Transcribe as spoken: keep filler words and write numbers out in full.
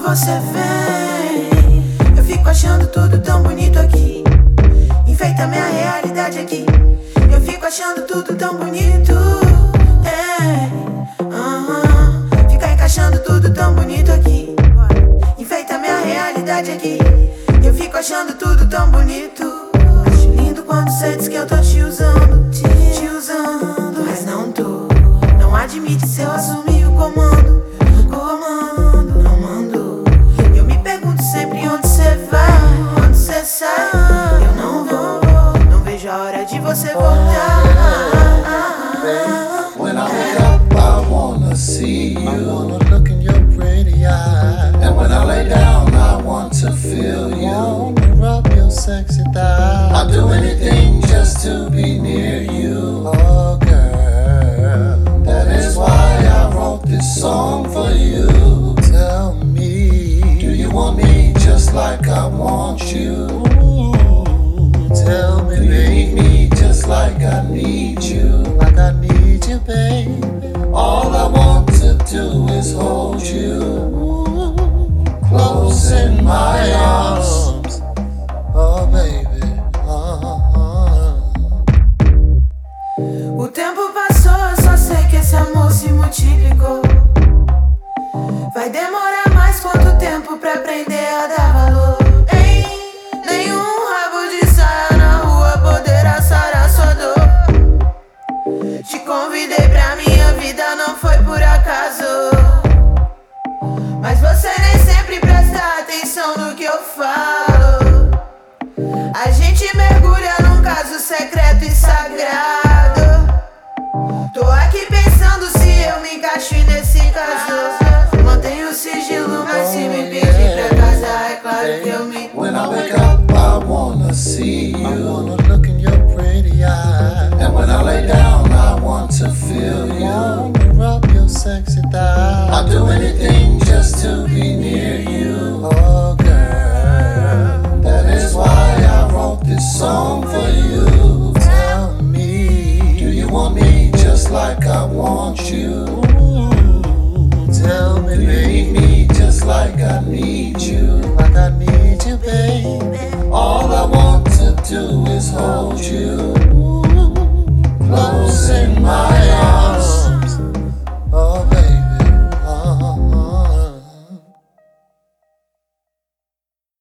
você vem. Eu fico achando tudo tão bonito aqui. Enfeita minha realidade aqui. Eu fico achando tudo tão bonito. É, uh-huh. Fica encaixando tudo tão bonito aqui. Enfeita minha realidade aqui. Eu fico achando tudo tão bonito. Acho lindo quando cê diz que eu tô te usando, te, te usando, mas não tô. Não admite se eu assumir o comando. Comando, não mando. Eu me pergunto sempre onde cê vai, onde cê sai. Eu não vou, não vejo a hora de você voltar. When I wake up, I wanna see you. I wanna look in your pretty eyes. And when I lay down, I want to feel you. I wanna rub your sexy thighs. I'll do anything just to be near you. Oh girl, that is why I wrote this song for you. Tell me, do you want me just like I want you? Ooh, tell me, do you need me just like I need you? Like I need you, baby. All I want to do is hold you close in my arms. Oh baby, uh-huh. O tempo passou, eu só sei que esse amor se multiplicou. Vai demorar mais quanto tempo pra aprender a dar valor? Hein? Nenhum rabo de saia na rua poderá sarar sua dor. Te convidei pra minha vida, não foi por acaso. Mas você nem sempre presta atenção no que eu falo. A gente mergulha num caso secreto e sagrado. Tô aqui pensando se eu me encaixo nesse caso. Mantenho o sigilo, mas se me pedir pra casar, é claro que eu me... When I wake up, I wanna see you. I wanna look in your pretty eyes. And when I lay down, I want to feel you. I wanna rub your sexy thighs. I'll do anything just to be near you. Oh girl, that is why I wrote this song for you. Tell me, do you want me just like I want you? Ooh, tell me, do you need me just like I need you? Like I need you, baby. All I want to do is hold you close in my